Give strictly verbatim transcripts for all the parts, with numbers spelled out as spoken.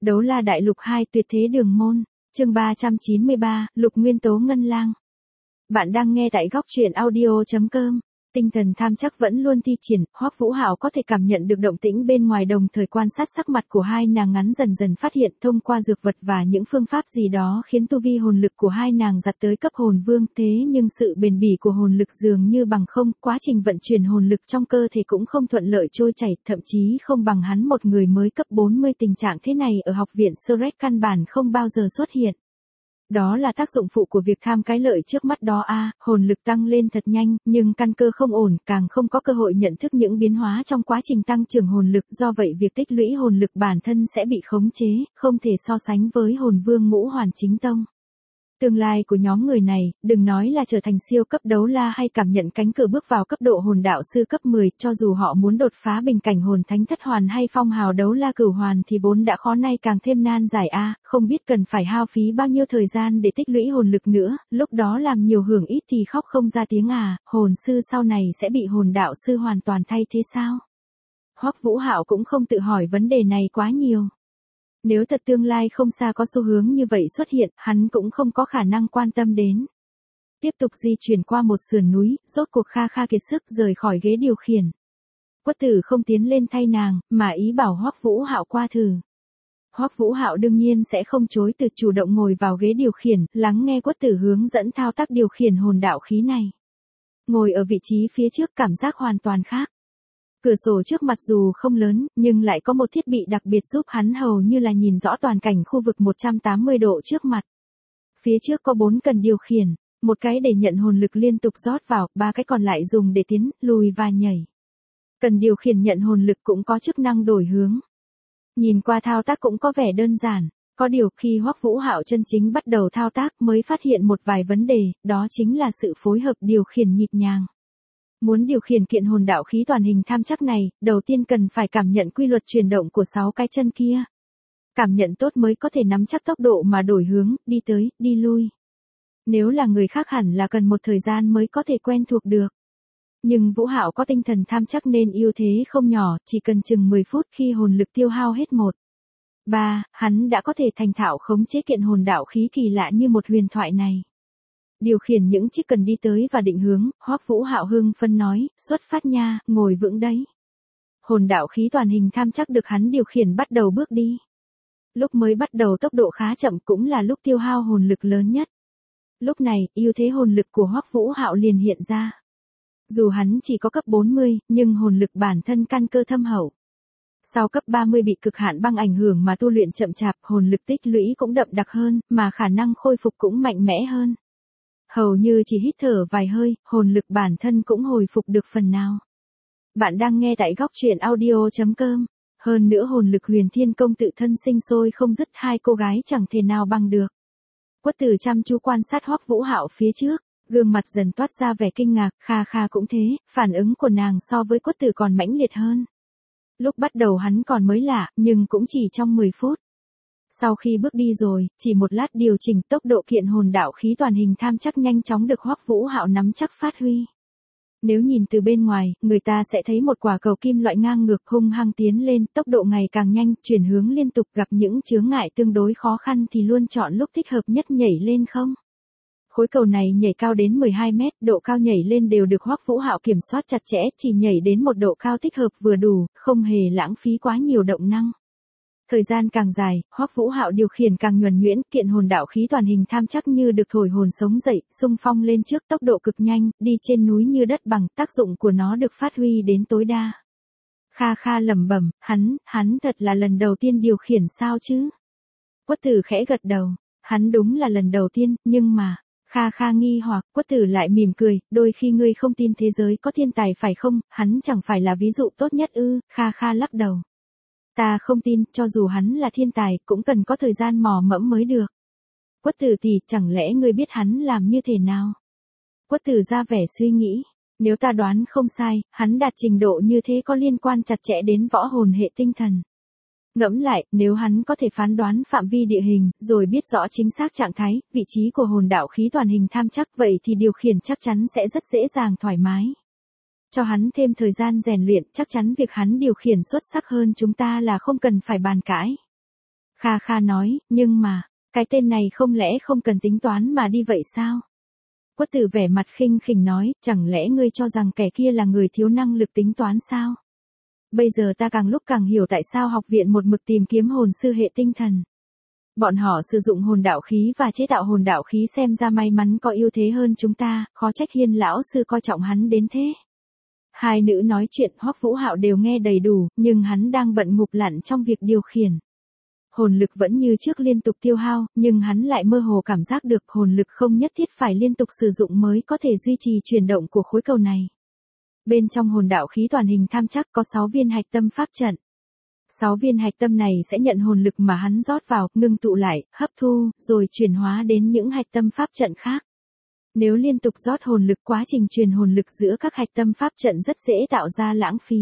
Đấu La Đại Lục hai Tuyệt Thế Đường Môn, chương ba trăm chín mươi ba, Lục Nguyên Tố Ngân Lang. Bạn đang nghe tại góc truyện audio chấm com. Tinh thần tham chắc vẫn luôn thi triển, Hoắc Vũ Hạo có thể cảm nhận được động tĩnh bên ngoài, đồng thời quan sát sắc mặt của hai nàng, ngắn dần dần phát hiện thông qua dược vật và những phương pháp gì đó khiến tu vi hồn lực của hai nàng giặt tới cấp hồn vương. Thế nhưng sự bền bỉ của hồn lực dường như bằng không, quá trình vận chuyển hồn lực trong cơ thể cũng không thuận lợi trôi chảy, thậm chí không bằng hắn một người mới cấp bốn mươi. Tình trạng thế này ở học viện Shrek căn bản không bao giờ xuất hiện. Đó là tác dụng phụ của việc tham cái lợi trước mắt đó a, à, hồn lực tăng lên thật nhanh, nhưng căn cơ không ổn, càng không có cơ hội nhận thức những biến hóa trong quá trình tăng trưởng hồn lực, do vậy việc tích lũy hồn lực bản thân sẽ bị khống chế, không thể so sánh với hồn vương ngũ hoàn chính tông. Tương lai của nhóm người này, đừng nói là trở thành siêu cấp đấu la hay cảm nhận cánh cửa bước vào cấp độ hồn đạo sư cấp mười, cho dù họ muốn đột phá bình cảnh hồn thánh thất hoàn hay phong hào đấu la cửu hoàn thì vốn đã khó, nay càng thêm nan giải a, à, không biết cần phải hao phí bao nhiêu thời gian để tích lũy hồn lực nữa, lúc đó làm nhiều hưởng ít thì khóc không ra tiếng à, hồn sư sau này sẽ bị hồn đạo sư hoàn toàn thay thế sao? Hoắc Vũ Hạo cũng không tự hỏi vấn đề này quá nhiều. Nếu thật tương lai không xa có xu hướng như vậy xuất hiện, hắn cũng không có khả năng quan tâm đến. Tiếp tục di chuyển qua một sườn núi, rốt cuộc Kha Kha kiệt sức rời khỏi ghế điều khiển. Quất Tử không tiến lên thay nàng, mà ý bảo Hoắc Vũ Hạo qua thử. Hoắc Vũ Hạo đương nhiên sẽ không chối từ, chủ động ngồi vào ghế điều khiển, lắng nghe Quất Tử hướng dẫn thao tác điều khiển hồn đạo khí này. Ngồi ở vị trí phía trước cảm giác hoàn toàn khác. Cửa sổ trước mặt dù không lớn, nhưng lại có một thiết bị đặc biệt giúp hắn hầu như là nhìn rõ toàn cảnh khu vực một trăm tám mươi độ trước mặt. Phía trước có bốn cần điều khiển, một cái để nhận hồn lực liên tục rót vào, ba cái còn lại dùng để tiến, lùi và nhảy. Cần điều khiển nhận hồn lực cũng có chức năng đổi hướng. Nhìn qua thao tác cũng có vẻ đơn giản, có điều khi Hoắc Vũ Hạo chân chính bắt đầu thao tác mới phát hiện một vài vấn đề, đó chính là sự phối hợp điều khiển nhịp nhàng. Muốn điều khiển kiện hồn đạo khí toàn hình tham chắc này, đầu tiên cần phải cảm nhận quy luật chuyển động của sáu cái chân kia. Cảm nhận tốt mới có thể nắm chắc tốc độ mà đổi hướng, đi tới, đi lui. Nếu là người khác hẳn là cần một thời gian mới có thể quen thuộc được. Nhưng Vũ Hạo có tinh thần tham chắc nên ưu thế không nhỏ, chỉ cần chừng mười phút khi hồn lực tiêu hao hết một. ba, hắn đã có thể thành thạo khống chế kiện hồn đạo khí kỳ lạ như một huyền thoại này. Điều khiển những chiếc cần đi tới và định hướng, Hoắc Vũ Hạo hưng phấn nói, xuất phát nha, ngồi vững đấy. Hồn đạo khí toàn hình tham chắc được hắn điều khiển bắt đầu bước đi. Lúc mới bắt đầu tốc độ khá chậm, cũng là lúc tiêu hao hồn lực lớn nhất. Lúc này, ưu thế hồn lực của Hoắc Vũ Hạo liền hiện ra. Dù hắn chỉ có cấp bốn mươi, nhưng hồn lực bản thân căn cơ thâm hậu. Sau cấp ba mươi bị cực hạn băng ảnh hưởng mà tu luyện chậm chạp, hồn lực tích lũy cũng đậm đặc hơn, mà khả năng khôi phục cũng mạnh mẽ hơn. Hầu như chỉ hít thở vài hơi, hồn lực bản thân cũng hồi phục được phần nào. Bạn đang nghe tại góc truyện audio chấm com. Hơn nữa hồn lực Huyền Thiên Công tự thân sinh sôi không dứt, hai cô gái chẳng thể nào bằng được. Quất Tử chăm chú quan sát Hoắc Vũ Hạo phía trước, gương mặt dần toát ra vẻ kinh ngạc, Kha Kha cũng thế, phản ứng của nàng so với Quất Tử còn mãnh liệt hơn. Lúc bắt đầu hắn còn mới lạ, nhưng cũng chỉ trong mười phút. Sau khi bước đi rồi, chỉ một lát điều chỉnh tốc độ kiện hồn đạo khí toàn hình tham chắc nhanh chóng được Hoắc Vũ Hạo nắm chắc phát huy. Nếu nhìn từ bên ngoài, người ta sẽ thấy một quả cầu kim loại ngang ngược hung hăng tiến lên, tốc độ ngày càng nhanh, chuyển hướng liên tục, gặp những chướng ngại tương đối khó khăn thì luôn chọn lúc thích hợp nhất nhảy lên không. Khối cầu này nhảy cao đến mười hai mét, độ cao nhảy lên đều được Hoắc Vũ Hạo kiểm soát chặt chẽ, chỉ nhảy đến một độ cao thích hợp vừa đủ, không hề lãng phí quá nhiều động năng. Thời gian càng dài, Hoắc Vũ Hạo điều khiển càng nhuần nhuyễn, kiện hồn đạo khí toàn hình tham chắc như được thổi hồn sống dậy, xung phong lên trước, tốc độ cực nhanh, đi trên núi như đất bằng, tác dụng của nó được phát huy đến tối đa. Kha Kha lẩm bẩm, hắn, hắn thật là lần đầu tiên điều khiển sao chứ? Quất Tử khẽ gật đầu, hắn đúng là lần đầu tiên, nhưng mà, Kha Kha nghi hoặc, Quất Tử lại mỉm cười, đôi khi ngươi không tin thế giới có thiên tài phải không, hắn chẳng phải là ví dụ tốt nhất ư? Kha Kha lắc đầu. Ta không tin, cho dù hắn là thiên tài, cũng cần có thời gian mò mẫm mới được. Quất Tử tỷ, chẳng lẽ ngươi biết hắn làm như thế nào? Quất Tử ra vẻ suy nghĩ, nếu ta đoán không sai, hắn đạt trình độ như thế có liên quan chặt chẽ đến võ hồn hệ tinh thần. Ngẫm lại, nếu hắn có thể phán đoán phạm vi địa hình, rồi biết rõ chính xác trạng thái, vị trí của hồn đạo khí toàn hình tham chắc, vậy thì điều khiển chắc chắn sẽ rất dễ dàng thoải mái. Cho hắn thêm thời gian rèn luyện, chắc chắn việc hắn điều khiển xuất sắc hơn chúng ta là không cần phải bàn cãi. Kha Kha nói, nhưng mà, cái tên này không lẽ không cần tính toán mà đi vậy sao? Quất Tử vẻ mặt khinh khỉnh nói, chẳng lẽ ngươi cho rằng kẻ kia là người thiếu năng lực tính toán sao? Bây giờ ta càng lúc càng hiểu tại sao học viện một mực tìm kiếm hồn sư hệ tinh thần. Bọn họ sử dụng hồn đạo khí và chế tạo hồn đạo khí xem ra may mắn có ưu thế hơn chúng ta, khó trách Hiên lão sư coi trọng hắn đến thế. Hai nữ nói chuyện Hoắc Vũ Hạo đều nghe đầy đủ, nhưng hắn đang bận ngụp lặn trong việc điều khiển. Hồn lực vẫn như trước liên tục tiêu hao, nhưng hắn lại mơ hồ cảm giác được hồn lực không nhất thiết phải liên tục sử dụng mới có thể duy trì chuyển động của khối cầu này. Bên trong hồn đạo khí toàn hình tham chắc có sáu viên hạch tâm pháp trận. sáu viên hạch tâm này sẽ nhận hồn lực mà hắn rót vào, ngưng tụ lại, hấp thu, rồi chuyển hóa đến những hạch tâm pháp trận khác. Nếu liên tục rót hồn lực, quá trình truyền hồn lực giữa các hạch tâm pháp trận rất dễ tạo ra lãng phí.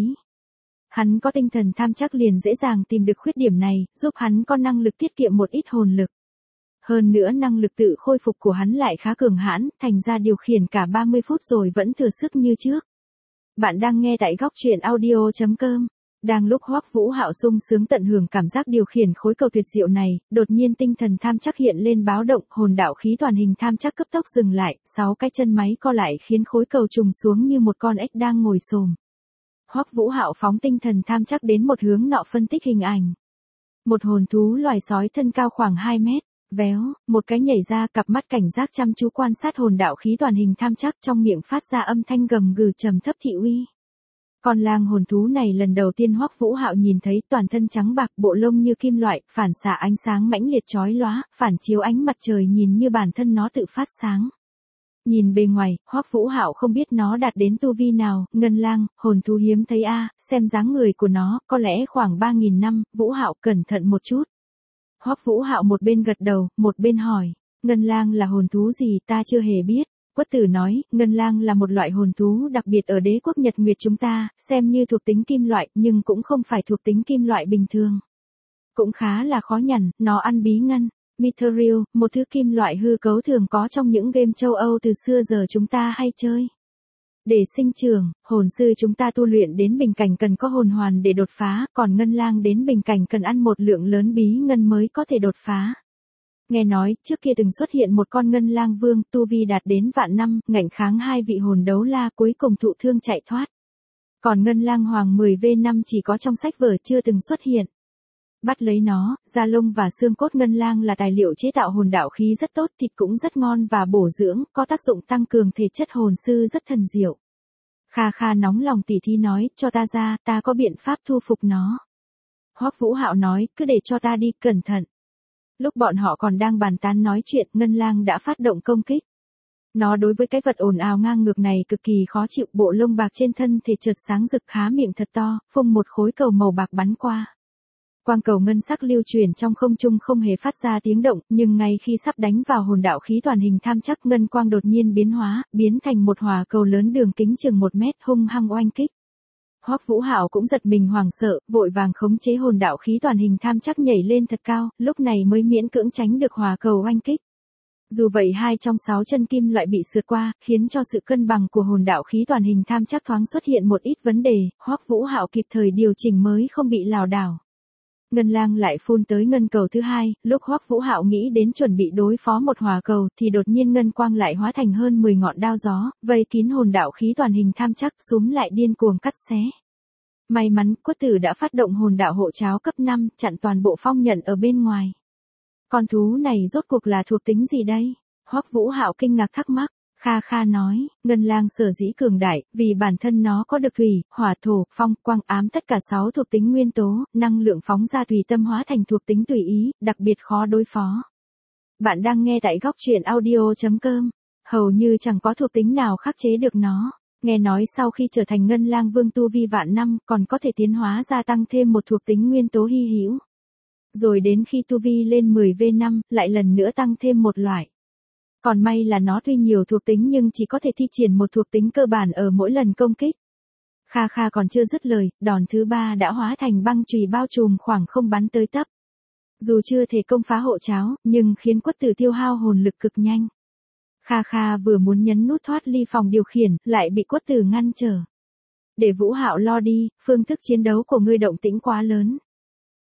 Hắn có tinh thần tham chắc liền dễ dàng tìm được khuyết điểm này, giúp hắn có năng lực tiết kiệm một ít hồn lực. Hơn nữa năng lực tự khôi phục của hắn lại khá cường hãn, thành ra điều khiển cả ba mươi phút rồi vẫn thừa sức như trước. Bạn đang nghe tại góc truyện audio chấm com. Đang lúc Hoắc Vũ Hạo sung sướng tận hưởng cảm giác điều khiển khối cầu tuyệt diệu này, đột nhiên tinh thần tham chắc hiện lên báo động, hồn đạo khí toàn hình tham chắc cấp tốc dừng lại, sáu cái chân máy co lại khiến khối cầu trùng xuống như một con ếch đang ngồi xổm. Hoắc Vũ Hạo phóng tinh thần tham chắc đến một hướng nọ phân tích hình ảnh. Một hồn thú loài sói thân cao khoảng hai mét, véo, một cái nhảy ra, cặp mắt cảnh giác chăm chú quan sát hồn đạo khí toàn hình tham chắc, trong miệng phát ra âm thanh gầm gừ trầm thấp thị uy. Con lang hồn thú này lần đầu tiên Hoắc Vũ Hạo nhìn thấy, toàn thân trắng bạc, bộ lông như kim loại, phản xạ ánh sáng mãnh liệt chói lóa, phản chiếu ánh mặt trời nhìn như bản thân nó tự phát sáng. Nhìn bề ngoài, Hoắc Vũ Hạo không biết nó đạt đến tu vi nào, ngân lang, hồn thú hiếm thấy a, xem dáng người của nó, có lẽ khoảng ba nghìn năm, Vũ Hạo cẩn thận một chút. Hoắc Vũ Hạo một bên gật đầu, một bên hỏi, ngân lang là hồn thú gì ta chưa hề biết. Quất Tử nói, ngân lang là một loại hồn thú đặc biệt ở đế quốc Nhật Nguyệt chúng ta, xem như thuộc tính kim loại, nhưng cũng không phải thuộc tính kim loại bình thường. Cũng khá là khó nhằn, nó ăn bí ngân, Mithril, một thứ kim loại hư cấu thường có trong những game châu Âu từ xưa giờ chúng ta hay chơi. Để sinh trưởng, hồn sư chúng ta tu luyện đến bình cảnh cần có hồn hoàn để đột phá, còn ngân lang đến bình cảnh cần ăn một lượng lớn bí ngân mới có thể đột phá. Nghe nói, trước kia từng xuất hiện một con ngân lang vương, tu vi đạt đến vạn năm, ngạnh kháng hai vị hồn đấu la, cuối cùng thụ thương chạy thoát. Còn ngân lang hoàng mười vê năm chỉ có trong sách vở, chưa từng xuất hiện. Bắt lấy nó, da lông và xương cốt ngân lang là tài liệu chế tạo hồn đạo khí rất tốt, thịt cũng rất ngon và bổ dưỡng, có tác dụng tăng cường thể chất hồn sư rất thần diệu. Kha Kha nóng lòng tỉ thí nói, cho ta ra, ta có biện pháp thu phục nó. Hoắc Vũ Hạo nói, cứ để cho ta đi, cẩn thận. Lúc bọn họ còn đang bàn tán nói chuyện, ngân lang đã phát động công kích. Nó đối với cái vật ồn ào ngang ngược này cực kỳ khó chịu, bộ lông bạc trên thân thể chợt sáng rực, há miệng thật to, phun một khối cầu màu bạc bắn qua. Quang cầu ngân sắc lưu chuyển trong không trung không hề phát ra tiếng động, nhưng ngay khi sắp đánh vào hồn đạo khí toàn hình tham chắc, ngân quang đột nhiên biến hóa, biến thành một hỏa cầu lớn đường kính chừng một mét hung hăng oanh kích. Hoắc Vũ Hạo cũng giật mình hoảng sợ, vội vàng khống chế hồn đạo khí toàn hình tham chắc nhảy lên thật cao, lúc này mới miễn cưỡng tránh được hỏa cầu oanh kích. Dù vậy hai trong sáu chân kim loại bị sượt qua, khiến cho sự cân bằng của hồn đạo khí toàn hình tham chắc thoáng xuất hiện một ít vấn đề, Hoắc Vũ Hạo kịp thời điều chỉnh mới không bị lảo đảo. Ngân lang lại phun tới ngân cầu thứ hai, lúc Hoắc Vũ Hạo nghĩ đến chuẩn bị đối phó một hỏa cầu thì đột nhiên ngân quang lại hóa thành hơn mười ngọn đao gió, vây kín hồn đạo khí toàn hình tham chắc, súm lại điên cuồng cắt xé. May mắn, Quất Tử đã phát động hồn đạo hộ cháo cấp năm, chặn toàn bộ phong nhận ở bên ngoài. Con thú này rốt cuộc là thuộc tính gì đây? Hoắc Vũ Hạo kinh ngạc thắc mắc. Kha Kha nói, ngân lang sở dĩ cường đại, vì bản thân nó có được thủy, hỏa, thổ, phong, quang, ám tất cả sáu thuộc tính nguyên tố, năng lượng phóng ra tùy tâm hóa thành thuộc tính tùy ý, đặc biệt khó đối phó. Bạn đang nghe tại góc truyện audio chấm com, hầu như chẳng có thuộc tính nào khắc chế được nó. Nghe nói sau khi trở thành ngân lang vương tu vi vạn năm, còn có thể tiến hóa gia tăng thêm một thuộc tính nguyên tố hy hữu. Rồi đến khi tu vi lên mười vê năm, lại lần nữa tăng thêm một loại. Còn may là nó tuy nhiều thuộc tính nhưng chỉ có thể thi triển một thuộc tính cơ bản ở mỗi lần công kích. Kha Kha còn chưa dứt lời, đòn thứ ba đã hóa thành băng chùy bao trùm khoảng không bắn tới tấp. Dù chưa thể công phá hộ cháo, nhưng khiến Quất Tử tiêu hao hồn lực cực nhanh. Kha Kha vừa muốn nhấn nút thoát ly phòng điều khiển, lại bị Quất Tử ngăn trở. Để Vũ Hạo lo đi, phương thức chiến đấu của ngươi động tĩnh quá lớn.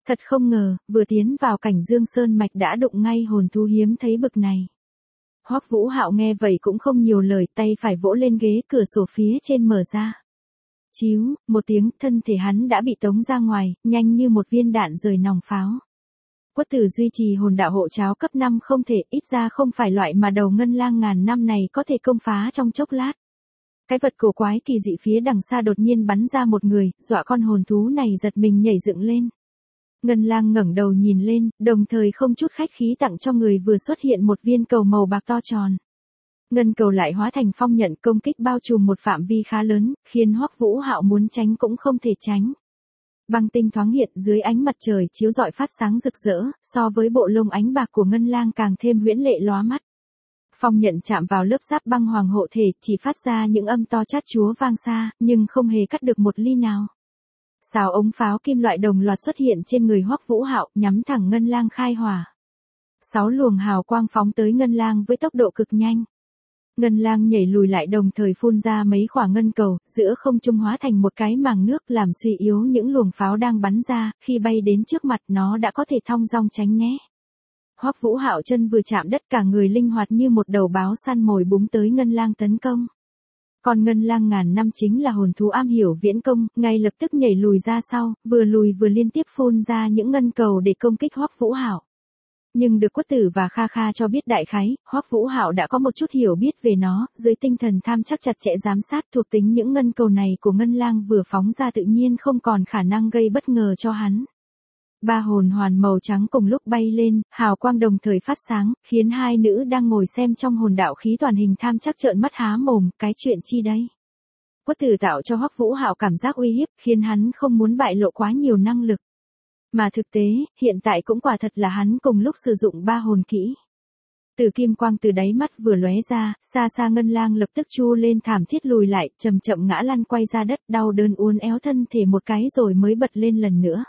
Thật không ngờ, vừa tiến vào cảnh Dương Sơn Mạch đã đụng ngay hồn thú hiếm thấy bực này. Hoắc Vũ Hạo nghe vậy cũng không nhiều lời, tay phải vỗ lên ghế cửa sổ phía trên mở ra. Chíu, một tiếng, thân thể hắn đã bị tống ra ngoài, nhanh như một viên đạn rời nòng pháo. Quất Tử duy trì hồn đạo hộ cháo cấp năm không thể, ít ra không phải loại mà đầu ngân lang ngàn năm này có thể công phá trong chốc lát. Cái vật cổ quái kỳ dị phía đằng xa đột nhiên bắn ra một người, dọa con hồn thú này giật mình nhảy dựng lên. Ngân lang ngẩng đầu nhìn lên, đồng thời không chút khách khí tặng cho người vừa xuất hiện một viên cầu màu bạc to tròn. Ngân cầu lại hóa thành phong nhận công kích bao trùm một phạm vi khá lớn, khiến Hoắc Vũ Hạo muốn tránh cũng không thể tránh. Băng tinh thoáng hiện dưới ánh mặt trời chiếu rọi phát sáng rực rỡ, so với bộ lông ánh bạc của ngân lang càng thêm huyễn lệ lóa mắt. Phong nhận chạm vào lớp giáp băng hoàng hộ thể, chỉ phát ra những âm to chát chúa vang xa, nhưng không hề cắt được một ly nào. Sào ống pháo kim loại đồng loạt xuất hiện trên người Hoắc Vũ Hạo, nhắm thẳng ngân lang khai hỏa. Sáu luồng hào quang phóng tới ngân lang với tốc độ cực nhanh. Ngân lang nhảy lùi lại đồng thời phun ra mấy quả ngân cầu, giữa không trung hóa thành một cái màng nước làm suy yếu những luồng pháo đang bắn ra, khi bay đến trước mặt nó đã có thể thong dong tránh né. Hoắc Vũ Hạo chân vừa chạm đất cả người linh hoạt như một đầu báo săn mồi búng tới ngân lang tấn công. Còn ngân lang ngàn năm chính là hồn thú am hiểu viễn công, ngay lập tức nhảy lùi ra sau, vừa lùi vừa liên tiếp phun ra những ngân cầu để công kích Hoắc Vũ Hạo. Nhưng được Quất Tử và Kha Kha cho biết đại khái, Hoắc Vũ Hạo đã có một chút hiểu biết về nó, dưới tinh thần tham chắc chặt chẽ giám sát thuộc tính những ngân cầu này của ngân lang vừa phóng ra tự nhiên không còn khả năng gây bất ngờ cho hắn. Ba hồn hoàn màu trắng cùng lúc bay lên, hào quang đồng thời phát sáng, khiến hai nữ đang ngồi xem trong hồn đạo khí toàn hình tham chắc trợn mắt há mồm, cái chuyện chi đấy. Quất Tử tạo cho Hoắc Vũ Hạo cảm giác uy hiếp, khiến hắn không muốn bại lộ quá nhiều năng lực. Mà thực tế, hiện tại cũng quả thật là hắn cùng lúc sử dụng ba hồn kỹ. Từ kim quang từ đáy mắt vừa lóe ra, xa xa ngân lang lập tức chu lên thảm thiết lùi lại, chậm chậm ngã lăn quay ra đất, đau đớn uốn éo thân thể một cái rồi mới bật lên lần nữa.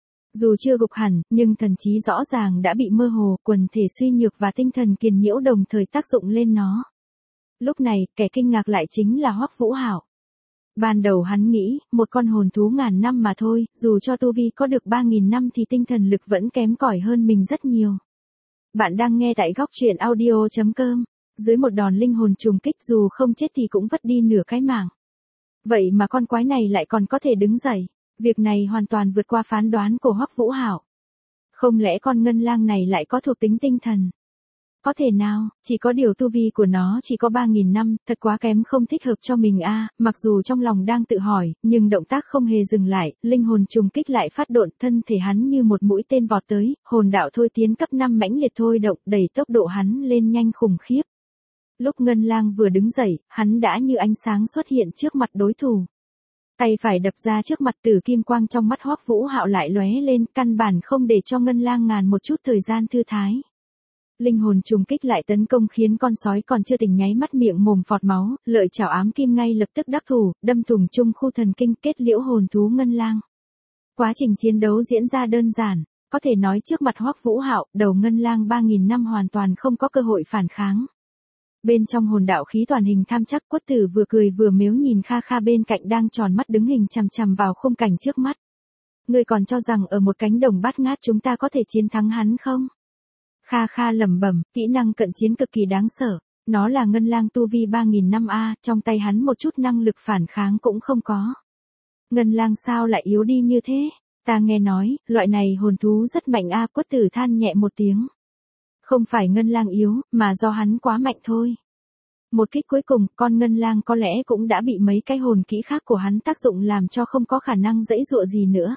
Dù chưa gục hẳn, nhưng thần trí rõ ràng đã bị mơ hồ, quần thể suy nhược và tinh thần kiền nhiễu đồng thời tác dụng lên nó. Lúc này, kẻ kinh ngạc lại chính là Hoắc Vũ Hạo. Ban đầu hắn nghĩ, một con hồn thú ngàn năm mà thôi, dù cho tu vi có được ba nghìn năm thì tinh thần lực vẫn kém cỏi hơn mình rất nhiều. Bạn đang nghe tại góc truyện audio chấm com. Dưới một đòn linh hồn trùng kích dù không chết thì cũng vất đi nửa cái mạng. Vậy mà con quái này lại còn có thể đứng dậy. Việc này hoàn toàn vượt qua phán đoán của Hoắc Vũ Hạo. Không lẽ con ngân lang này lại có thuộc tính tinh thần? Có thể nào, chỉ có điều tu vi của nó chỉ có ba nghìn năm, thật quá kém không thích hợp cho mình a. À, mặc dù trong lòng đang tự hỏi, nhưng động tác không hề dừng lại, linh hồn trùng kích lại phát độn, thân thể hắn như một mũi tên vọt tới, hồn đạo thôi tiến cấp năm mãnh liệt thôi động, đẩy tốc độ hắn lên nhanh khủng khiếp. Lúc ngân lang vừa đứng dậy, hắn đã như ánh sáng xuất hiện trước mặt đối thủ. Tay phải đập ra trước mặt, tử kim quang trong mắt Hoắc Vũ Hạo lại lóe lên, căn bản không để cho ngân lang ngàn một chút thời gian thư thái. Linh hồn trùng kích lại tấn công khiến con sói còn chưa tỉnh nháy mắt miệng mồm phọt máu, lợi chảo ám kim ngay lập tức đắc thủ, đâm thủng trung khu thần kinh kết liễu hồn thú ngân lang. Quá trình chiến đấu diễn ra đơn giản, có thể nói trước mặt Hoắc Vũ Hạo, đầu ngân lang ba nghìn năm hoàn toàn không có cơ hội phản kháng. Bên trong hồn đạo khí toàn hình tham chắc, Quất Tử vừa cười vừa mếu nhìn Kha Kha bên cạnh đang tròn mắt đứng hình chằm chằm vào khung cảnh trước mắt. Ngươi còn cho rằng ở một cánh đồng bát ngát chúng ta có thể chiến thắng hắn không? Kha Kha lẩm bẩm, kỹ năng cận chiến cực kỳ đáng sợ, nó là ngân lang tu vi ba nghìn năm a, trong tay hắn một chút năng lực phản kháng cũng không có. Ngân lang sao lại yếu đi như thế? Ta nghe nói, loại này hồn thú rất mạnh a. Quất Tử than nhẹ một tiếng. Không phải ngân lang yếu, mà do hắn quá mạnh thôi. Một kích cuối cùng, con ngân lang có lẽ cũng đã bị mấy cái hồn kỹ khác của hắn tác dụng làm cho không có khả năng dãy dụa gì nữa.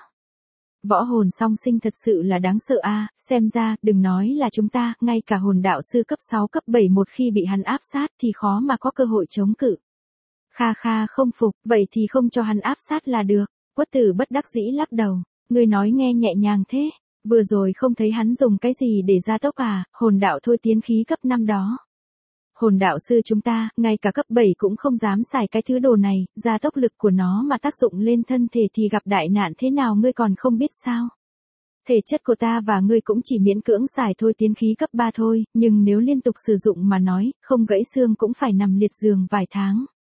Võ hồn song sinh thật sự là đáng sợ a, xem ra, đừng nói là chúng ta, ngay cả hồn đạo sư cấp sáu cấp bảy một khi bị hắn áp sát thì khó mà có cơ hội chống cự. Kha Kha không phục, vậy thì không cho hắn áp sát là được. Quất Tử bất đắc dĩ lắc đầu, ngươi nói nghe nhẹ nhàng thế. Vừa rồi không thấy hắn dùng cái gì để gia tốc à, hồn đạo thôi tiến khí cấp năm đó. Hồn đạo sư chúng ta, ngay cả cấp bảy cũng không dám xài cái thứ đồ này, gia tốc lực của nó mà tác dụng lên thân thể thì gặp đại nạn thế nào ngươi còn không biết sao. Thể chất của ta và ngươi cũng chỉ miễn cưỡng xài thôi tiến khí cấp ba thôi, nhưng nếu liên tục sử dụng mà nói, không gãy xương cũng phải nằm liệt giường vài tháng.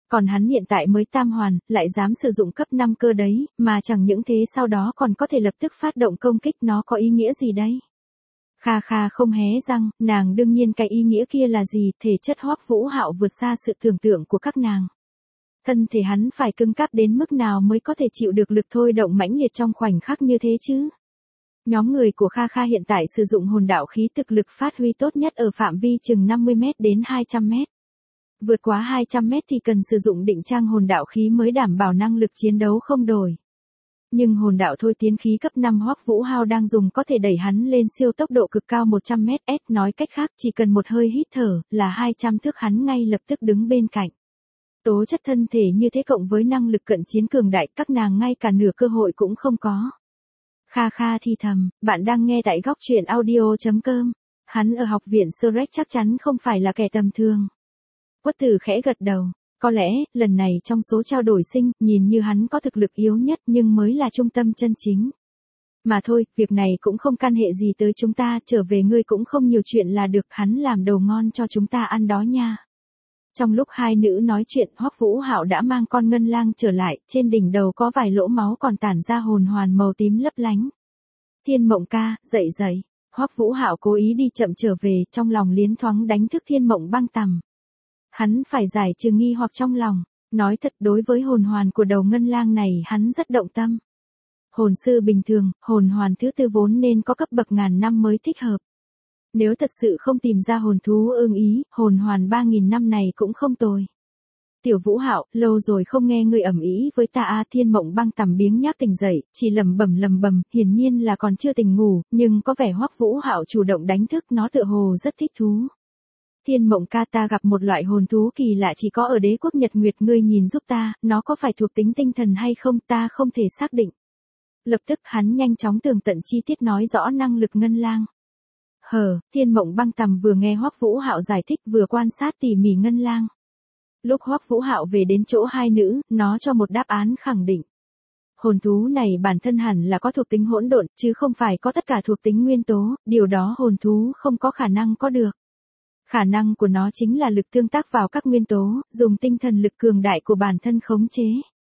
Còn hắn hiện tại mới tam hoàn, lại dám sử dụng cấp năm cơ đấy, mà chẳng những thế sau đó còn có thể lập tức phát động công kích, nó có ý nghĩa gì đây? Kha Kha không hé răng, nàng đương nhiên cái ý nghĩa kia là gì, thể chất Hoắc Vũ Hạo vượt xa sự tưởng tượng của các nàng. Thân thể hắn phải cứng cáp đến mức nào mới có thể chịu được lực thôi động mãnh liệt trong khoảnh khắc như thế chứ? Nhóm người của Kha Kha hiện tại sử dụng hồn đạo khí thực lực phát huy tốt nhất ở phạm vi chừng năm mươi mét đến hai trăm mét. Vượt quá hai trăm mét thì cần sử dụng định trang hồn đạo khí mới đảm bảo năng lực chiến đấu không đổi. Nhưng hồn đạo thôi tiến khí cấp năm Hoắc Vũ Hạo đang dùng có thể đẩy hắn lên siêu tốc độ cực cao một trăm mét s, nói cách khác chỉ cần một hơi hít thở là hai trăm thước hắn ngay lập tức đứng bên cạnh. Tố chất thân thể như thế cộng với năng lực cận chiến cường đại, các nàng ngay cả nửa cơ hội cũng không có. Kha Kha thì thầm, bạn đang nghe tại góc truyện audio chấm com. Hắn ở học viện Shrek chắc chắn không phải là kẻ tầm thường. Quất Tử khẽ gật đầu. Có lẽ, lần này trong số trao đổi sinh, nhìn như hắn có thực lực yếu nhất nhưng mới là trung tâm chân chính. Mà thôi, việc này cũng không can hệ gì tới chúng ta, trở về ngươi cũng không nhiều chuyện là được, hắn làm đồ ngon cho chúng ta ăn đó nha. Trong lúc hai nữ nói chuyện, Hoắc Vũ Hạo đã mang con ngân lang trở lại, trên đỉnh đầu có vài lỗ máu còn tản ra hồn hoàn màu tím lấp lánh. Thiên Mộng ca, dậy dậy. Hoắc Vũ Hạo cố ý đi chậm trở về, trong lòng liến thoáng đánh thức Thiên Mộng băng tằm. Hắn phải giải trừ nghi hoặc trong lòng, nói thật đối với hồn hoàn của đầu ngân lang này hắn rất động tâm. Hồn sư bình thường, hồn hoàn thứ tư vốn nên có cấp bậc ngàn năm mới thích hợp. Nếu thật sự không tìm ra hồn thú ưng ý, hồn hoàn ba nghìn năm này cũng không tồi. Tiểu Vũ Hạo, lâu rồi không nghe ngươi ầm ĩ với ta a. Thiên Mộng băng tằm biếng nhác tỉnh dậy, chỉ lẩm bẩm lẩm bẩm, hiển nhiên là còn chưa tỉnh ngủ, nhưng có vẻ Hoắc Vũ Hạo chủ động đánh thức nó tựa hồ rất thích thú. Thiên Mộng ca, ta gặp một loại hồn thú kỳ lạ chỉ có ở đế quốc Nhật Nguyệt, ngươi nhìn giúp ta, nó có phải thuộc tính tinh thần hay không, ta không thể xác định. Lập tức hắn nhanh chóng tường tận chi tiết nói rõ năng lực ngân lang. Hờ, Thiên Mộng băng tằm vừa nghe Hoắc Vũ Hạo giải thích vừa quan sát tỉ mỉ ngân lang. Lúc Hoắc Vũ Hạo về đến chỗ hai nữ, nó cho một đáp án khẳng định. Hồn thú này bản thân hẳn là có thuộc tính hỗn độn, chứ không phải có tất cả thuộc tính nguyên tố, điều đó hồn thú không có khả năng có được. Khả năng của nó chính là lực tương tác vào các nguyên tố, dùng tinh thần lực cường đại của bản thân khống chế.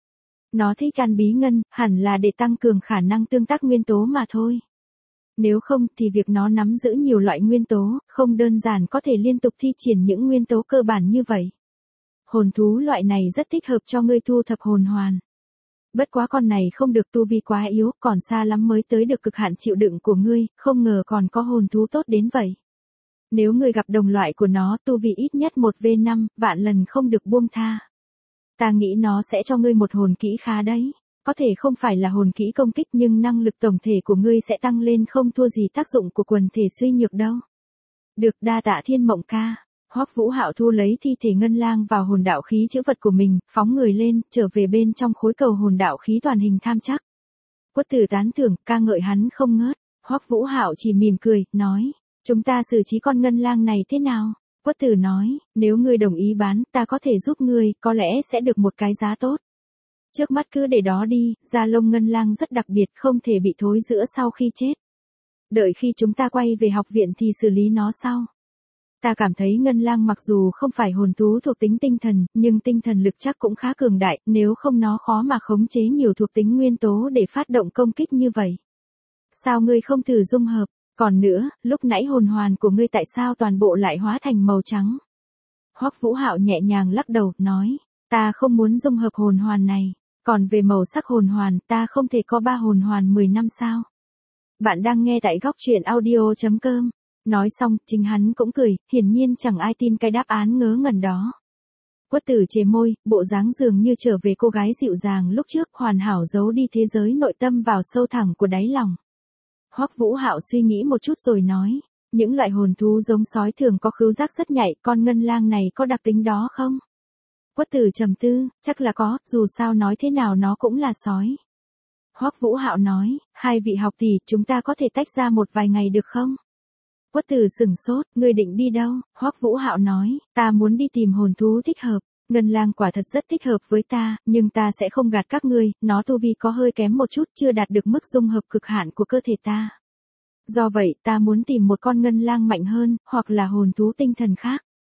Nó thích ăn bí ngân, hẳn là để tăng cường khả năng tương tác nguyên tố mà thôi. Nếu không thì việc nó nắm giữ nhiều loại nguyên tố, không đơn giản có thể liên tục thi triển những nguyên tố cơ bản như vậy. Hồn thú loại này rất thích hợp cho ngươi thu thập hồn hoàn. Bất quá con này không được tu vi quá yếu, còn xa lắm mới tới được cực hạn chịu đựng của ngươi, không ngờ còn có hồn thú tốt đến vậy. Nếu ngươi gặp đồng loại của nó, tu vi ít nhất một vê năm, vạn lần không được buông tha. Ta nghĩ nó sẽ cho ngươi một hồn kỹ khá đấy. Có thể không phải là hồn kỹ công kích nhưng năng lực tổng thể của ngươi sẽ tăng lên không thua gì tác dụng của quần thể suy nhược đâu. Được, đa tạ Thiên Mộng ca. Hoắc Vũ Hạo thu lấy thi thể ngân lang vào hồn đạo khí chữ vật của mình, phóng người lên, trở về bên trong khối cầu hồn đạo khí toàn hình tham chắc. Quất Tử tán thưởng, ca ngợi hắn không ngớt. Hoắc Vũ Hạo chỉ mỉm cười, nói, chúng ta xử trí con ngân lang này thế nào? Quất Tử nói, nếu ngươi đồng ý bán, ta có thể giúp ngươi, có lẽ sẽ được một cái giá tốt. Trước mắt cứ để đó đi, da lông ngân lang rất đặc biệt, không thể bị thối rữa sau khi chết. Đợi khi chúng ta quay về học viện thì xử lý nó sau. Ta cảm thấy ngân lang mặc dù không phải hồn thú thuộc tính tinh thần, nhưng tinh thần lực chắc cũng khá cường đại, nếu không nó khó mà khống chế nhiều thuộc tính nguyên tố để phát động công kích như vậy. Sao ngươi không thử dung hợp? Còn nữa, lúc nãy hồn hoàn của ngươi tại sao toàn bộ lại hóa thành màu trắng? Hoắc Vũ Hạo nhẹ nhàng lắc đầu, nói, ta không muốn dung hợp hồn hoàn này. Còn về màu sắc hồn hoàn, ta không thể có ba hồn hoàn mười năm sao? Bạn đang nghe tại góc truyện audio chấm com. Nói xong, chính hắn cũng cười, hiển nhiên chẳng ai tin cái đáp án ngớ ngẩn đó. Quất Tử chề môi, bộ dáng dường như trở về cô gái dịu dàng lúc trước, hoàn hảo giấu đi thế giới nội tâm vào sâu thẳm của đáy lòng. Hoắc Vũ Hạo suy nghĩ một chút rồi nói, những loại hồn thú giống sói thường có khứu giác rất nhạy, con ngân lang này có đặc tính đó không? Quất Tử trầm tư, chắc là có, dù sao nói thế nào nó cũng là sói. Hoắc Vũ Hạo nói, hai vị học tỷ, chúng ta có thể tách ra một vài ngày được không? Quất Tử sửng sốt, ngươi định đi đâu? Hoắc Vũ Hạo nói, ta muốn đi tìm hồn thú thích hợp. Ngân lang quả thật rất thích hợp với ta, nhưng ta sẽ không gạt các ngươi, nó tu vi có hơi kém một chút, chưa đạt được mức dung hợp cực hạn của cơ thể ta. Do vậy, ta muốn tìm một con ngân lang mạnh hơn, hoặc là hồn thú tinh thần khác.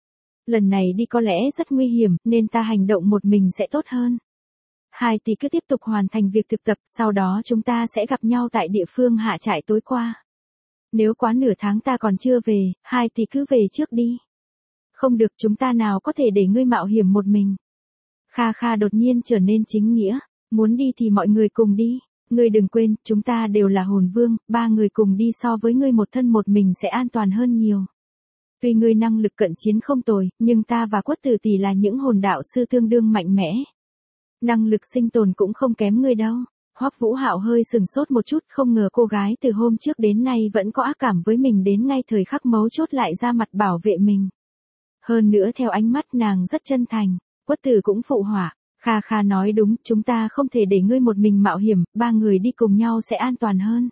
Lần này đi có lẽ rất nguy hiểm, nên ta hành động một mình sẽ tốt hơn. Hai tỷ cứ tiếp tục hoàn thành việc thực tập, sau đó chúng ta sẽ gặp nhau tại địa phương hạ trại tối qua. Nếu quá nửa tháng ta còn chưa về, hai tỷ cứ về trước đi. Không được, chúng ta nào có thể để ngươi mạo hiểm một mình. Kha Kha đột nhiên trở nên chính nghĩa, muốn đi thì mọi người cùng đi. Ngươi đừng quên, chúng ta đều là hồn vương, ba người cùng đi so với ngươi một thân một mình sẽ an toàn hơn nhiều. Tuy ngươi năng lực cận chiến không tồi, nhưng ta và Quất Tử tỷ là những hồn đạo sư tương đương mạnh mẽ. Năng lực sinh tồn cũng không kém ngươi đâu. Hoắc Vũ Hạo hơi sừng sốt một chút, không ngờ cô gái từ hôm trước đến nay vẫn có ác cảm với mình, đến ngay thời khắc mấu chốt lại ra mặt bảo vệ mình. Hơn nữa theo ánh mắt nàng rất chân thành, Quất Tử cũng phụ họa, Kha Kha nói đúng, chúng ta không thể để ngươi một mình mạo hiểm, ba người đi cùng nhau sẽ an toàn hơn.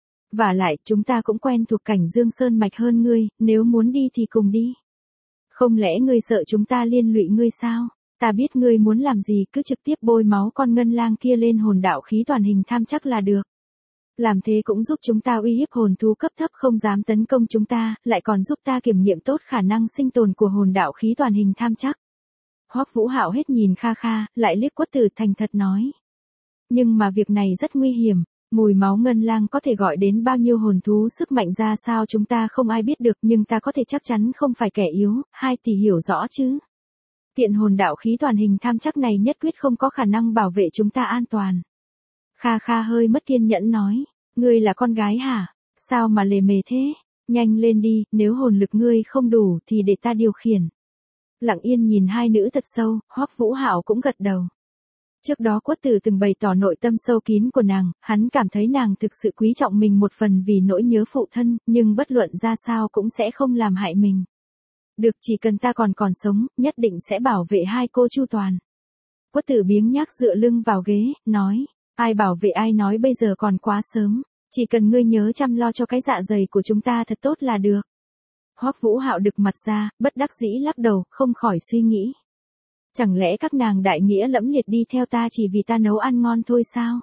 Và lại, chúng ta cũng quen thuộc cảnh Dương Sơn Mạch hơn ngươi, nếu muốn đi thì cùng đi. Không lẽ ngươi sợ chúng ta liên lụy ngươi sao? Ta biết ngươi muốn làm gì, cứ trực tiếp bôi máu con ngân lang kia lên hồn đạo khí toàn hình tham chắc là được. Làm thế cũng giúp chúng ta uy hiếp hồn thú cấp thấp không dám tấn công chúng ta, lại còn giúp ta kiểm nghiệm tốt khả năng sinh tồn của hồn đạo khí toàn hình tham chắc. Hoắc Vũ Hạo hết nhìn Kha Kha, lại liếc Quất Tử thành thật nói. Nhưng mà việc này rất nguy hiểm, mùi máu ngân lang có thể gọi đến bao nhiêu hồn thú, sức mạnh ra sao chúng ta không ai biết được, nhưng ta có thể chắc chắn không phải kẻ yếu, hai tỷ hiểu rõ chứ. Tiện hồn đạo khí toàn hình tham chắc này nhất quyết không có khả năng bảo vệ chúng ta an toàn. Kha Kha hơi mất kiên nhẫn nói, ngươi là con gái hả? Sao mà lề mề thế? Nhanh lên đi, nếu hồn lực ngươi không đủ thì để ta điều khiển. Lặng yên nhìn hai nữ thật sâu, Hoắc Vũ Hạo cũng gật đầu. Trước đó Quất Tử từng bày tỏ nội tâm sâu kín của nàng, hắn cảm thấy nàng thực sự quý trọng mình một phần vì nỗi nhớ phụ thân, nhưng bất luận ra sao cũng sẽ không làm hại mình. Được, chỉ cần ta còn còn sống, nhất định sẽ bảo vệ hai cô chu toàn. Quất Tử biếng nhác dựa lưng vào ghế, nói, ai bảo vệ ai nói bây giờ còn quá sớm, chỉ cần ngươi nhớ chăm lo cho cái dạ dày của chúng ta thật tốt là được. Hoắc Vũ Hạo đực mặt ra, bất đắc dĩ lắc đầu, không khỏi suy nghĩ. Chẳng lẽ các nàng đại nghĩa lẫm liệt đi theo ta chỉ vì ta nấu ăn ngon thôi sao?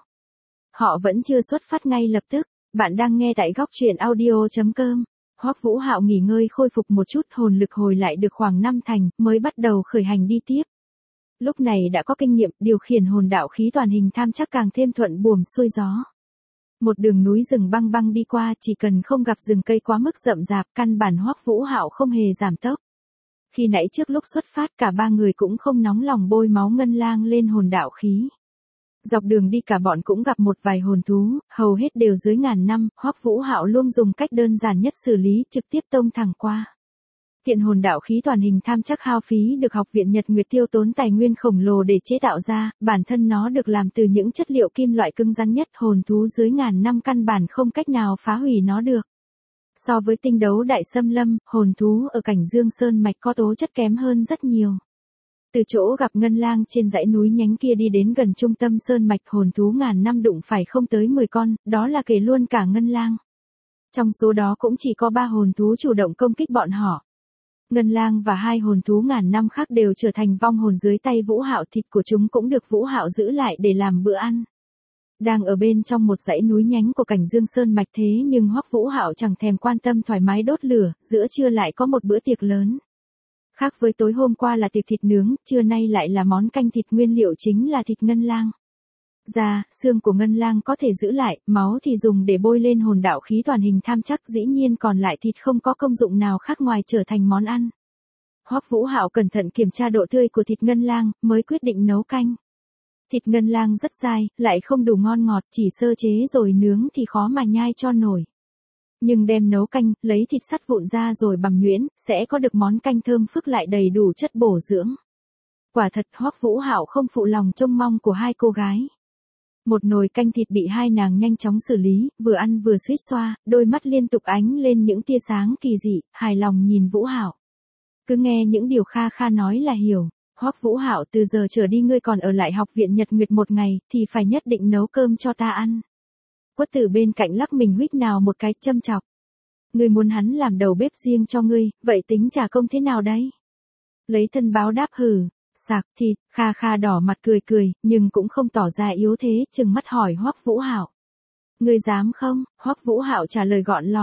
Họ vẫn chưa xuất phát ngay lập tức, bạn đang nghe tại góc truyện audio chấm com. Hoắc Vũ Hạo nghỉ ngơi khôi phục một chút, hồn lực hồi lại được khoảng năm thành, mới bắt đầu khởi hành đi tiếp. Lúc này đã có kinh nghiệm, điều khiển hồn đạo khí toàn hình tham chắc càng thêm thuận buồm xuôi gió. Một đường núi rừng băng băng đi qua, chỉ cần không gặp rừng cây quá mức rậm rạp, căn bản Hoắc Vũ Hạo không hề giảm tốc. Khi nãy trước lúc xuất phát cả ba người cũng không nóng lòng bôi máu ngân lang lên hồn đạo khí. Dọc đường đi cả bọn cũng gặp một vài hồn thú, hầu hết đều dưới ngàn năm, Hoắc Vũ Hạo luôn dùng cách đơn giản nhất xử lý, trực tiếp tông thẳng qua. Tiện hồn đạo khí toàn hình tham chắc hao phí được học viện Nhật Nguyệt tiêu tốn tài nguyên khổng lồ để chế tạo ra, bản thân nó được làm từ những chất liệu kim loại cứng rắn nhất, hồn thú dưới ngàn năm căn bản không cách nào phá hủy nó được. So với tinh đấu đại xâm lâm, hồn thú ở cảnh Dương Sơn Mạch có tố chất kém hơn rất nhiều. Từ chỗ gặp ngân lang trên dãy núi nhánh kia đi đến gần trung tâm Sơn Mạch, hồn thú ngàn năm đụng phải không tới mười con, đó là kể luôn cả ngân lang. Trong số đó cũng chỉ có ba hồn thú chủ động công kích bọn họ. Ngân lang và hai hồn thú ngàn năm khác đều trở thành vong hồn dưới tay Vũ Hạo, thịt của chúng cũng được Vũ Hạo giữ lại để làm bữa ăn. Đang ở bên trong một dãy núi nhánh của cảnh Dương Sơn Mạch thế nhưng Hoắc Vũ Hạo chẳng thèm quan tâm, thoải mái đốt lửa, giữa trưa lại có một bữa tiệc lớn. Khác với tối hôm qua là tiệc thịt nướng, trưa nay lại là món canh thịt, nguyên liệu chính là thịt ngân lang. Da, xương của ngân lang có thể giữ lại, máu thì dùng để bôi lên hồn đạo khí toàn hình tham chắc, dĩ nhiên còn lại thịt không có công dụng nào khác ngoài trở thành món ăn. Hoắc Vũ Hạo cẩn thận kiểm tra độ tươi của thịt ngân lang, mới quyết định nấu canh. Thịt ngân lang rất dai, lại không đủ ngon ngọt, chỉ sơ chế rồi nướng thì khó mà nhai cho nổi. Nhưng đem nấu canh, lấy thịt sắt vụn ra rồi bằm nhuyễn, sẽ có được món canh thơm phức lại đầy đủ chất bổ dưỡng. Quả thật Hoắc Vũ Hạo không phụ lòng trông mong của hai cô gái. Một nồi canh thịt bị hai nàng nhanh chóng xử lý, vừa ăn vừa suýt xoa, đôi mắt liên tục ánh lên những tia sáng kỳ dị, hài lòng nhìn Vũ Hạo. Cứ nghe những điều Kha Kha nói là hiểu. Hoắc Vũ Hạo, từ giờ trở đi ngươi còn ở lại học viện Nhật Nguyệt một ngày, thì phải nhất định nấu cơm cho ta ăn. Quất Tử bên cạnh lắc mình huých nào một cái, châm chọc. Ngươi muốn hắn làm đầu bếp riêng cho ngươi, vậy tính trả công thế nào đấy? Lấy thân báo đáp hừ, sạc thịt, Kha Kha đỏ mặt cười cười, nhưng cũng không tỏ ra yếu thế, trừng mắt hỏi Hoắc Vũ Hạo. Ngươi dám không? Hoắc Vũ Hạo trả lời gọn lòn.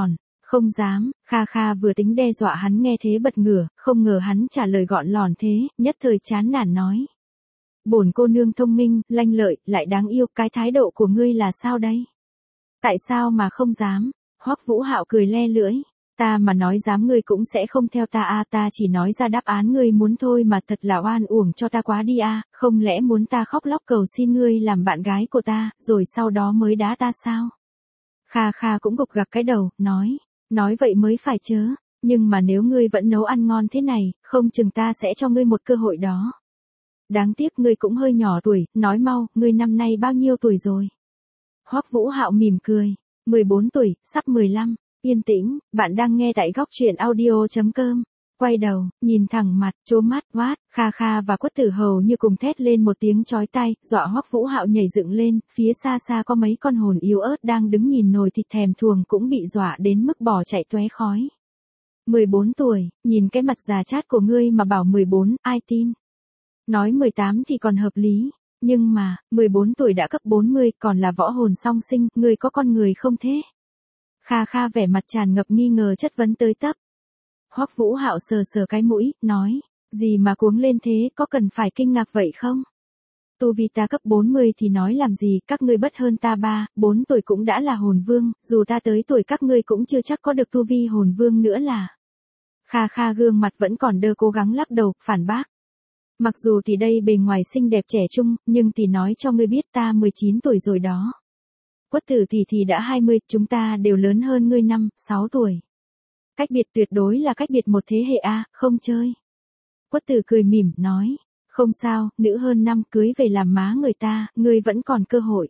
Không dám, Kha Kha vừa tính đe dọa hắn nghe thế bật ngửa, không ngờ hắn trả lời gọn lòn thế, nhất thời chán nản nói. Bổn cô nương thông minh, lanh lợi, lại đáng yêu, cái thái độ của ngươi là sao đây? Tại sao mà không dám? Hoắc Vũ Hạo cười le lưỡi. Ta mà nói dám ngươi cũng sẽ không theo ta a, ta chỉ nói ra đáp án ngươi muốn thôi mà, thật là oan uổng cho ta quá đi a, không lẽ muốn ta khóc lóc cầu xin ngươi làm bạn gái của ta, rồi sau đó mới đá ta sao? Kha Kha cũng gục gặc cái đầu, nói, nói vậy mới phải chớ, nhưng mà nếu ngươi vẫn nấu ăn ngon thế này, không chừng ta sẽ cho ngươi một cơ hội đó. Đáng tiếc ngươi cũng hơi nhỏ tuổi, nói mau, ngươi năm nay bao nhiêu tuổi rồi? Hoắc Vũ Hạo mỉm cười, mười bốn tuổi, sắp mười lăm. Yên tĩnh, bạn đang nghe tại góc truyện audio.com. Quay đầu, nhìn thẳng mặt, trố mắt, quát, Kha Kha và Quất Tử hầu như cùng thét lên một tiếng chói tai, dọa Hoắc Vũ Hạo nhảy dựng lên, phía xa xa có mấy con hồn yếu ớt đang đứng nhìn nồi thịt thèm thuồng cũng bị dọa đến mức bỏ chạy tóe khói. mười bốn tuổi, nhìn cái mặt già chát của ngươi mà bảo mười bốn, ai tin? Nói mười tám thì còn hợp lý, nhưng mà, mười bốn tuổi đã cấp bốn mươi, còn là võ hồn song sinh, ngươi có con người không thế? Kha Kha vẻ mặt tràn ngập nghi ngờ chất vấn tới tấp. Hoắc Vũ Hạo sờ sờ cái mũi, nói, gì mà cuống lên thế, có cần phải kinh ngạc vậy không? Tu vi ta cấp bốn mươi thì nói làm gì, các ngươi bất hơn ta ba, bốn tuổi cũng đã là hồn vương, dù ta tới tuổi các ngươi cũng chưa chắc có được tu vi hồn vương nữa là. Kha Kha gương mặt vẫn còn đơ cố gắng lắc đầu, phản bác. Mặc dù tỷ đây bề ngoài xinh đẹp trẻ trung, nhưng tỷ nói cho ngươi biết ta mười chín tuổi rồi đó. Quất Tử tỷ thì đã hai mươi, chúng ta đều lớn hơn ngươi năm, sáu tuổi. Cách biệt tuyệt đối là cách biệt một thế hệ a, không chơi. Quất Tử cười mỉm, nói, không sao, nữ hơn năm cưới về làm má người ta, ngươi vẫn còn cơ hội.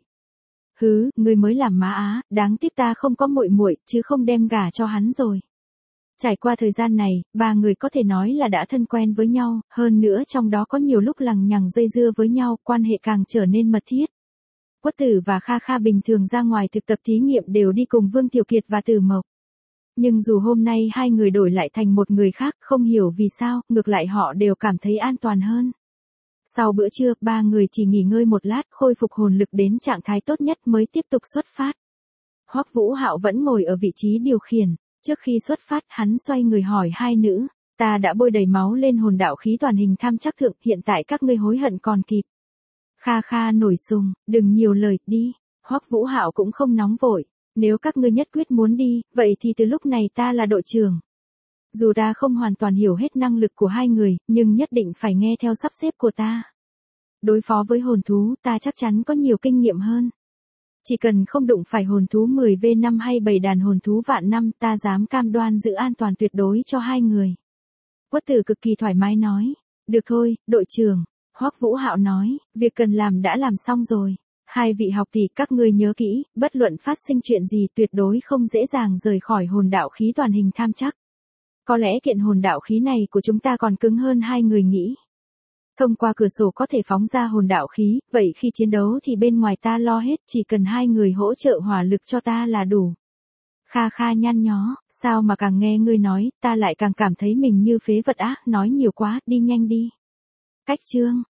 Hứ, ngươi mới làm má á, đáng tiếc ta không có muội muội, chứ không đem gả cho hắn rồi. Trải qua thời gian này, ba người có thể nói là đã thân quen với nhau, hơn nữa trong đó có nhiều lúc lằng nhằng dây dưa với nhau, quan hệ càng trở nên mật thiết. Quất Tử và Kha Kha bình thường ra ngoài thực tập thí nghiệm đều đi cùng Vương Tiểu Kiệt và Tử Mộc. Nhưng dù hôm nay hai người đổi lại thành một người khác, không hiểu vì sao, ngược lại họ đều cảm thấy an toàn hơn. Sau bữa trưa, ba người chỉ nghỉ ngơi một lát, khôi phục hồn lực đến trạng thái tốt nhất mới tiếp tục xuất phát. Hoắc Vũ Hạo vẫn ngồi ở vị trí điều khiển. Trước khi xuất phát, hắn xoay người hỏi hai nữ, ta đã bôi đầy máu lên hồn đạo khí toàn hình tham chắc thượng, hiện tại các ngươi hối hận còn kịp. Kha Kha nổi sùng, đừng nhiều lời, đi. Hoắc Vũ Hạo cũng không nóng vội, nếu các ngươi nhất quyết muốn đi, vậy thì từ lúc này ta là đội trưởng. Dù ta không hoàn toàn hiểu hết năng lực của hai người, nhưng nhất định phải nghe theo sắp xếp của ta. Đối phó với hồn thú, ta chắc chắn có nhiều kinh nghiệm hơn. Chỉ cần không đụng phải hồn thú mười vê năm hay bầy đàn hồn thú vạn năm, ta dám cam đoan giữ an toàn tuyệt đối cho hai người. Quất Tử cực kỳ thoải mái nói, được thôi, đội trưởng. Hoắc Vũ Hạo nói, việc cần làm đã làm xong rồi. Hai vị học tỷ các ngươi nhớ kỹ, bất luận phát sinh chuyện gì tuyệt đối không dễ dàng rời khỏi hồn đạo khí toàn hình tham chắc. Có lẽ kiện hồn đạo khí này của chúng ta còn cứng hơn hai người nghĩ. Thông qua cửa sổ có thể phóng ra hồn đạo khí, vậy khi chiến đấu thì bên ngoài ta lo hết, chỉ cần hai người hỗ trợ hỏa lực cho ta là đủ. Kha Kha nhăn nhó, sao mà càng nghe ngươi nói, ta lại càng cảm thấy mình như phế vật á, nói nhiều quá, đi nhanh đi. Cách chương.